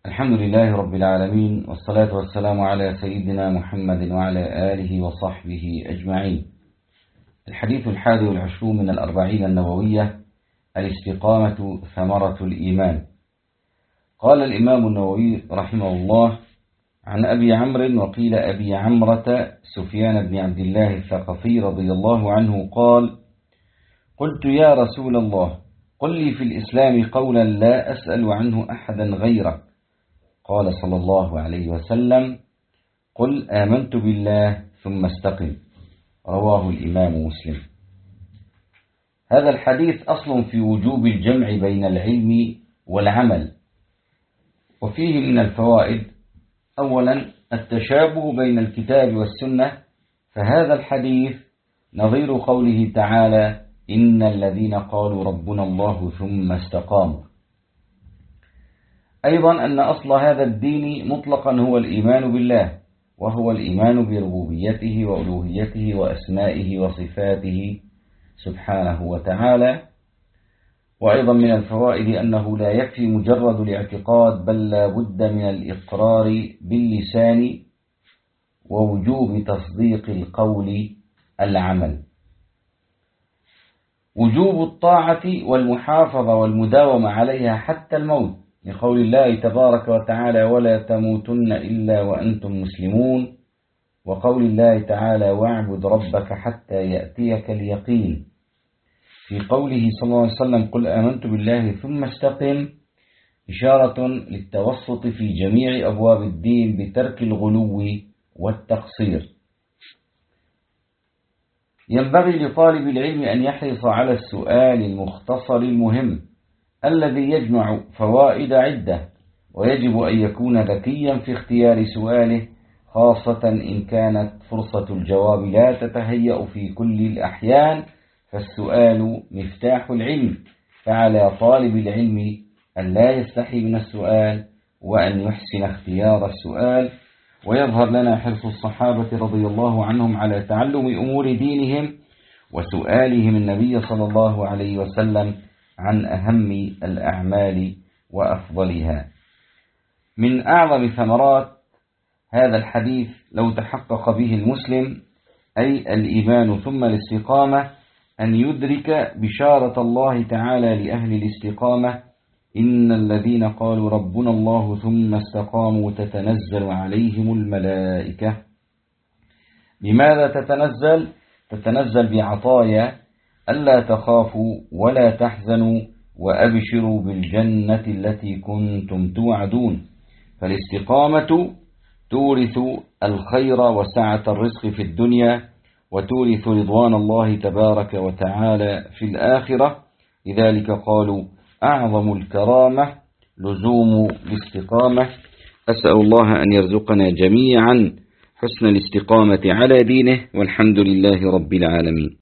الحمد لله رب العالمين، والصلاة والسلام على سيدنا محمد وعلى آله وصحبه أجمعين. الحديث 21 من الأربعين النووية: الاستقامة ثمرة الإيمان. قال الإمام النووي رحمه الله: عن أبي عمرو وقيل أبي عمرة سفيان بن عبد الله الثقفي رضي الله عنه قال: قلت يا رسول الله، قل لي في الإسلام قولا لا أسأل عنه أحدا غيرك. قال صلى الله عليه وسلم: قل آمنت بالله ثم استقم. رواه الإمام مسلم. هذا الحديث أصل في وجوب الجمع بين العلم والعمل، وفيه من الفوائد: أولا التشابه بين الكتاب والسنة، فهذا الحديث نظير قوله تعالى: إن الذين قالوا ربنا الله ثم استقاموا. أيضا أن أصل هذا الدين مطلقا هو الإيمان بالله، وهو الإيمان بربوبيته وألوهيته وأسمائه وصفاته سبحانه وتعالى. وأيضا من الفوائد أنه لا يكفي مجرد الاعتقاد، بل لا بد من الإقرار باللسان ووجوب تصديق القول العمل. وجوب الطاعة والمحافظة والمداومة عليها حتى الموت، لقول الله تبارك وتعالى: ولا تموتن إلا وأنتم مسلمون، وقول الله تعالى: واعبد ربك حتى يأتيك اليقين. في قوله صلى الله عليه وسلم: قل آمنت بالله ثم استقم، إشارة للتوسط في جميع أبواب الدين بترك الغلو والتقصير. ينبغي لطالب العلم أن يحرص على السؤال المختصر المهم الذي يجمع فوائد عدة، ويجب أن يكون ذكيا في اختيار سؤاله، خاصة إن كانت فرصة الجواب لا تتهيأ في كل الأحيان، فالسؤال مفتاح العلم، فعلى طالب العلم أن لا يستحي من السؤال وأن يحسن اختيار السؤال. ويظهر لنا حرص الصحابة رضي الله عنهم على تعلم أمور دينهم وسؤالهم النبي صلى الله عليه وسلم عن أهم الأعمال وأفضلها. من أعظم ثمرات هذا الحديث لو تحقق به المسلم، أي الإيمان ثم الاستقامة، أن يدرك بشارة الله تعالى لأهل الاستقامة: إن الذين قالوا ربنا الله ثم استقاموا تتنزل عليهم الملائكة. بماذا تتنزل؟ تتنزل بعطايا: ألا تخافوا ولا تحزنوا وأبشروا بالجنة التي كنتم توعدون. فالاستقامة تورث الخير وسعة الرزق في الدنيا، وتورث رضوان الله تبارك وتعالى في الآخرة. لذلك قالوا: أعظم الكرامة لزوم الاستقامة. أسأل الله أن يرزقنا جميعا حسن الاستقامة على دينه، والحمد لله رب العالمين.